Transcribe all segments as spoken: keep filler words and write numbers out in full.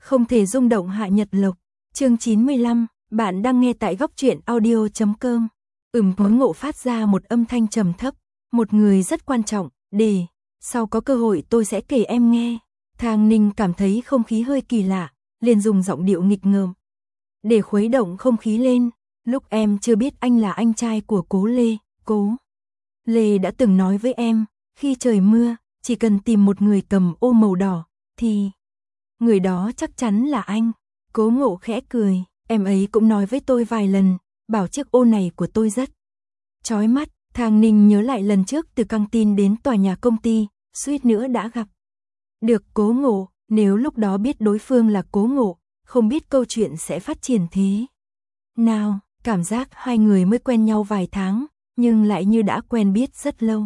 Không thể rung động Hạ Nhật Lộc. Chương chín mươi lăm, bạn đang nghe tại góc truyện audio chấm com. Ừm, Cố Ngộ phát ra một âm thanh trầm thấp, một người rất quan trọng, để sau có cơ hội tôi sẽ kể em nghe. Thang Ninh cảm thấy không khí hơi kỳ lạ, liền dùng giọng điệu nghịch ngợm để khuấy động không khí lên. Lúc em chưa biết anh là anh trai của Cố Lê, Cố Lê đã từng nói với em, khi trời mưa, chỉ cần tìm một người cầm ô màu đỏ, thì người đó chắc chắn là anh. Cố Ngộ khẽ cười, em ấy cũng nói với tôi vài lần, bảo chiếc ô này của tôi rất chói mắt. Thang Ninh nhớ lại lần trước từ căng tin đến tòa nhà công ty, suýt nữa đã gặp được Cố Ngộ, nếu lúc đó biết đối phương là Cố Ngộ, không biết câu chuyện sẽ phát triển thế nào. Cảm giác hai người mới quen nhau vài tháng, nhưng lại như đã quen biết rất lâu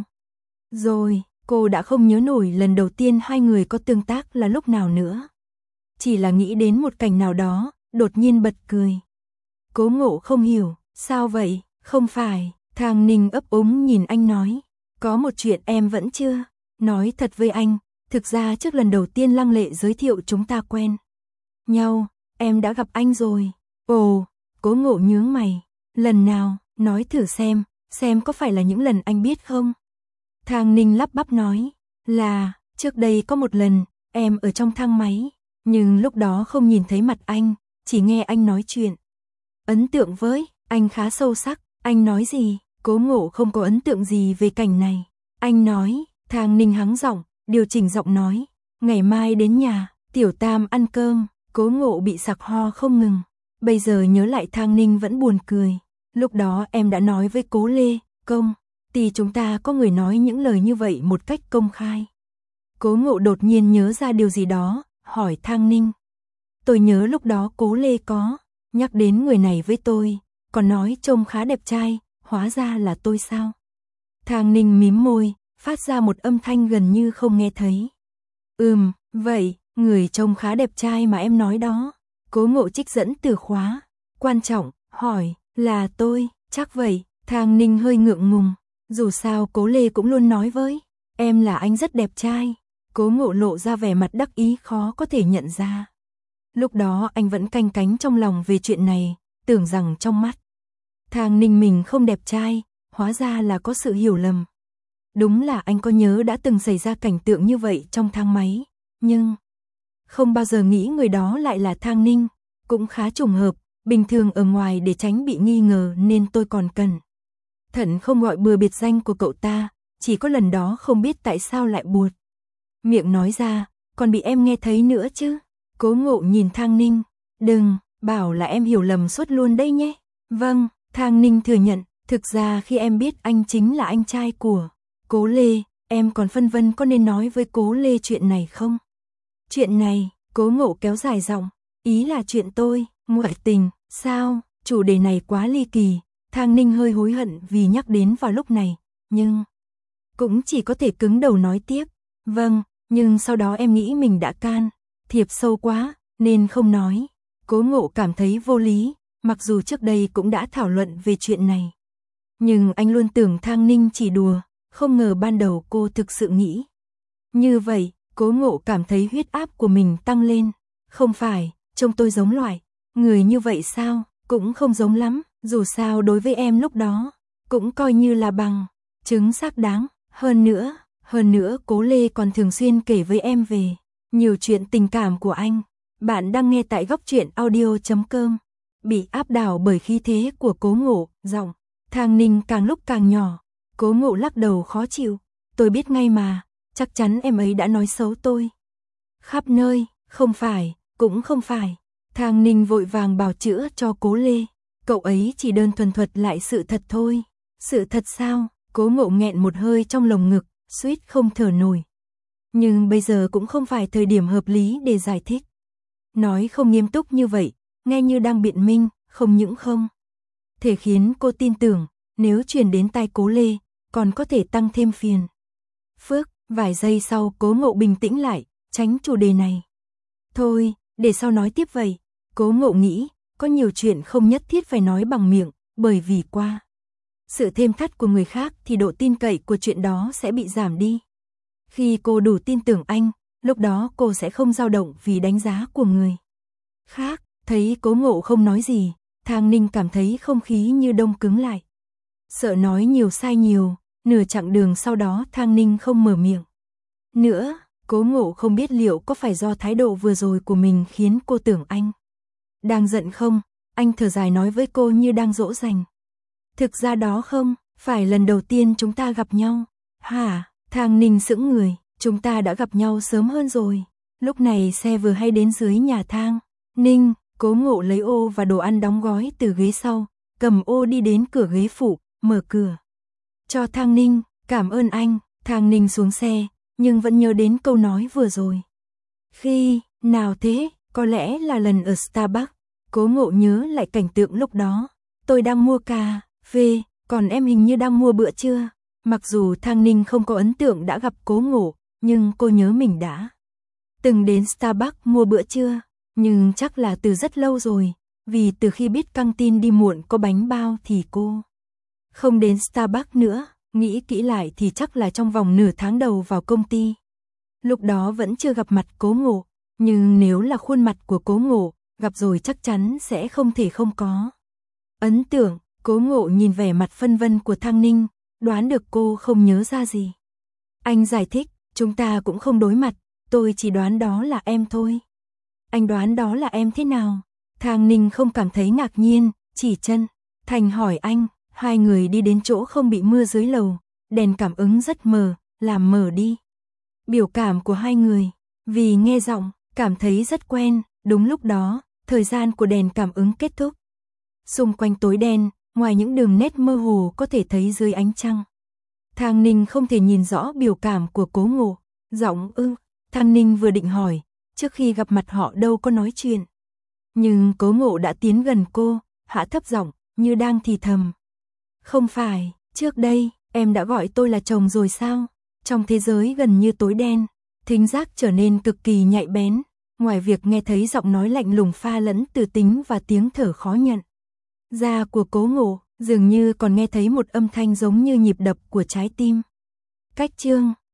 rồi. Cô đã không nhớ nổi lần đầu tiên hai người có tương tác là lúc nào nữa. Chỉ là nghĩ đến một cảnh nào đó, đột nhiên bật cười. Cố Ngộ không hiểu, sao vậy? Không phải, Thang Ninh ấp úng nhìn anh nói, có một chuyện em vẫn chưa nói thật với anh. Thực ra trước lần đầu tiên Lăng Lệ giới thiệu chúng ta quen nhau, em đã gặp anh rồi. Ồ, Cố Ngộ nhướng mày, lần nào, nói thử xem, xem có phải là những lần anh biết không? Thang Ninh lắp bắp nói, là, trước đây có một lần, em ở trong thang máy, nhưng lúc đó không nhìn thấy mặt anh, chỉ nghe anh nói chuyện. Ấn tượng với anh khá sâu sắc. Anh nói gì? Cố Ngộ không có ấn tượng gì về cảnh này. Anh nói, Thang Ninh hắng giọng, điều chỉnh giọng nói, ngày mai đến nhà Tiểu Tam ăn cơm. Cố Ngộ bị sặc ho không ngừng. Bây giờ nhớ lại Thang Ninh vẫn buồn cười. Lúc đó em đã nói với Cố Lê, công ty chúng ta có người nói những lời như vậy một cách công khai. Cố Ngộ đột nhiên nhớ ra điều gì đó, hỏi Thang Ninh. Tôi nhớ lúc đó Cố Lê có nhắc đến người này với tôi, còn nói trông khá đẹp trai, hóa ra là tôi sao? Thang Ninh mím môi, phát ra một âm thanh gần như không nghe thấy. Ừm, vậy, người trông khá đẹp trai mà em nói đó. Cố Ngộ trích dẫn từ khóa quan trọng, hỏi, là tôi, chắc vậy. Thang Ninh hơi ngượng ngùng, dù sao Cố Lê cũng luôn nói với em là anh rất đẹp trai. Cố Ngộ lộ ra vẻ mặt đắc ý khó có thể nhận ra. Lúc đó anh vẫn canh cánh trong lòng về chuyện này, tưởng rằng trong mắt Thang Ninh mình không đẹp trai, hóa ra là có sự hiểu lầm. Đúng là anh có nhớ đã từng xảy ra cảnh tượng như vậy trong thang máy, nhưng không bao giờ nghĩ người đó lại là Thang Ninh, cũng khá trùng hợp, bình thường ở ngoài để tránh bị nghi ngờ nên tôi còn cẩn thận không gọi bừa biệt danh của cậu ta, chỉ có lần đó không biết tại sao lại buột miệng nói ra, còn bị em nghe thấy nữa chứ. Cố Ngộ nhìn Thang Ninh, đừng, bảo là em hiểu lầm suốt luôn đây nhé. Vâng, Thang Ninh thừa nhận, thực ra khi em biết anh chính là anh trai của Cố Lê, em còn phân vân có nên nói với Cố Lê chuyện này không? Chuyện này, Cố Ngộ kéo dài giọng, ý là chuyện tôi, ngoại tình, sao, chủ đề này quá ly kỳ. Thang Ninh hơi hối hận vì nhắc đến vào lúc này, nhưng cũng chỉ có thể cứng đầu nói tiếp. Vâng, nhưng sau đó em nghĩ mình đã can thiệp sâu quá, nên không nói. Cố Ngộ cảm thấy vô lý, mặc dù trước đây cũng đã thảo luận về chuyện này. Nhưng anh luôn tưởng Thang Ninh chỉ đùa, không ngờ ban đầu cô thực sự nghĩ như vậy. Cố Ngộ cảm thấy huyết áp của mình tăng lên. Không phải, trông tôi giống loại người như vậy sao? Cũng không giống lắm, dù sao đối với em lúc đó, cũng coi như là bằng chứng xác đáng. Hơn nữa, hơn nữa Cố Lê còn thường xuyên kể với em về nhiều chuyện tình cảm của anh. Bạn đang nghe tại góc truyện audio chấm com. Bị áp đảo bởi khí thế của Cố Ngộ, giọng Thang Ninh càng lúc càng nhỏ. Cố Ngộ lắc đầu khó chịu, tôi biết ngay mà, chắc chắn em ấy đã nói xấu tôi khắp nơi. Không phải, cũng không phải. Thang Ninh vội vàng bào chữa cho Cố Lê, cậu ấy chỉ đơn thuần thuật lại sự thật thôi. Sự thật sao? Cố Ngộ nghẹn một hơi trong lồng ngực, suýt không thở nổi. Nhưng bây giờ cũng không phải thời điểm hợp lý để giải thích. Nói không nghiêm túc như vậy, nghe như đang biện minh, không những không thể khiến cô tin tưởng, nếu truyền đến tai Cố Lê, còn có thể tăng thêm phiền phức. Vài giây sau Cố Ngộ bình tĩnh lại, tránh chủ đề này. Thôi, để sau nói tiếp vậy. Cố Ngộ nghĩ, có nhiều chuyện không nhất thiết phải nói bằng miệng, bởi vì qua sự thêm thắt của người khác thì độ tin cậy của chuyện đó sẽ bị giảm đi. Khi cô đủ tin tưởng anh, lúc đó cô sẽ không dao động vì đánh giá của người khác. Thấy Cố Ngộ không nói gì, Thang Ninh cảm thấy không khí như đông cứng lại. Sợ nói nhiều sai nhiều, nửa chặng đường sau đó Thang Ninh không mở miệng nữa. Cố Ngộ không biết liệu có phải do thái độ vừa rồi của mình khiến cô tưởng anh đang giận không. Anh thở dài nói với cô như đang dỗ dành. Thực ra đó không phải lần đầu tiên chúng ta gặp nhau. Hả? Thang Ninh sững người. Chúng ta đã gặp nhau sớm hơn rồi. Lúc này xe vừa hay đến dưới nhà Thang Ninh. Cố Ngộ lấy ô và đồ ăn đóng gói từ ghế sau, cầm ô đi đến cửa ghế phụ, mở cửa cho Thang Ninh. Cảm ơn anh. Thang Ninh xuống xe, nhưng vẫn nhớ đến câu nói vừa rồi. Khi nào thế? Có lẽ là lần ở Starbucks. Cố Ngộ nhớ lại cảnh tượng lúc đó. Tôi đang mua cà phê, còn em hình như đang mua bữa trưa. Mặc dù Thang Ninh không có ấn tượng đã gặp Cố Ngộ, nhưng cô nhớ mình đã từng đến Starbucks mua bữa trưa. Nhưng chắc là từ rất lâu rồi, vì từ khi biết căng tin đi muộn có bánh bao thì cô không đến Starbucks nữa. Nghĩ kỹ lại thì chắc là trong vòng nửa tháng đầu vào công ty. Lúc đó vẫn chưa gặp mặt Cố Ngộ, nhưng nếu là khuôn mặt của Cố Ngộ, gặp rồi chắc chắn sẽ không thể không có ấn tượng. Cố Ngộ nhìn vẻ mặt phân vân của Thang Ninh, đoán được cô không nhớ ra gì. Anh giải thích, chúng ta cũng không đối mặt, tôi chỉ đoán đó là em thôi. Anh đoán đó là em thế nào? Thang Ninh không cảm thấy ngạc nhiên, chỉ chân thành hỏi anh. Hai người đi đến chỗ không bị mưa dưới lầu, đèn cảm ứng rất mờ, làm mờ đi biểu cảm của hai người. Vì nghe giọng, cảm thấy rất quen. Đúng lúc đó, thời gian của đèn cảm ứng kết thúc. Xung quanh tối đen, ngoài những đường nét mơ hồ có thể thấy dưới ánh trăng. Thang Ninh không thể nhìn rõ biểu cảm của Cố Ngộ. Giọng ư? Thang Ninh vừa định hỏi, trước khi gặp mặt họ đâu có nói chuyện. Nhưng Cố Ngộ đã tiến gần cô, hạ thấp giọng, như đang thì thầm. Không phải, trước đây, em đã gọi tôi là chồng rồi sao? Trong thế giới gần như tối đen, thính giác trở nên cực kỳ nhạy bén. Ngoài việc nghe thấy giọng nói lạnh lùng pha lẫn từ tính và tiếng thở khó nhận ra của Cố Ngộ, dường như còn nghe thấy một âm thanh giống như nhịp đập của trái tim. Cách chương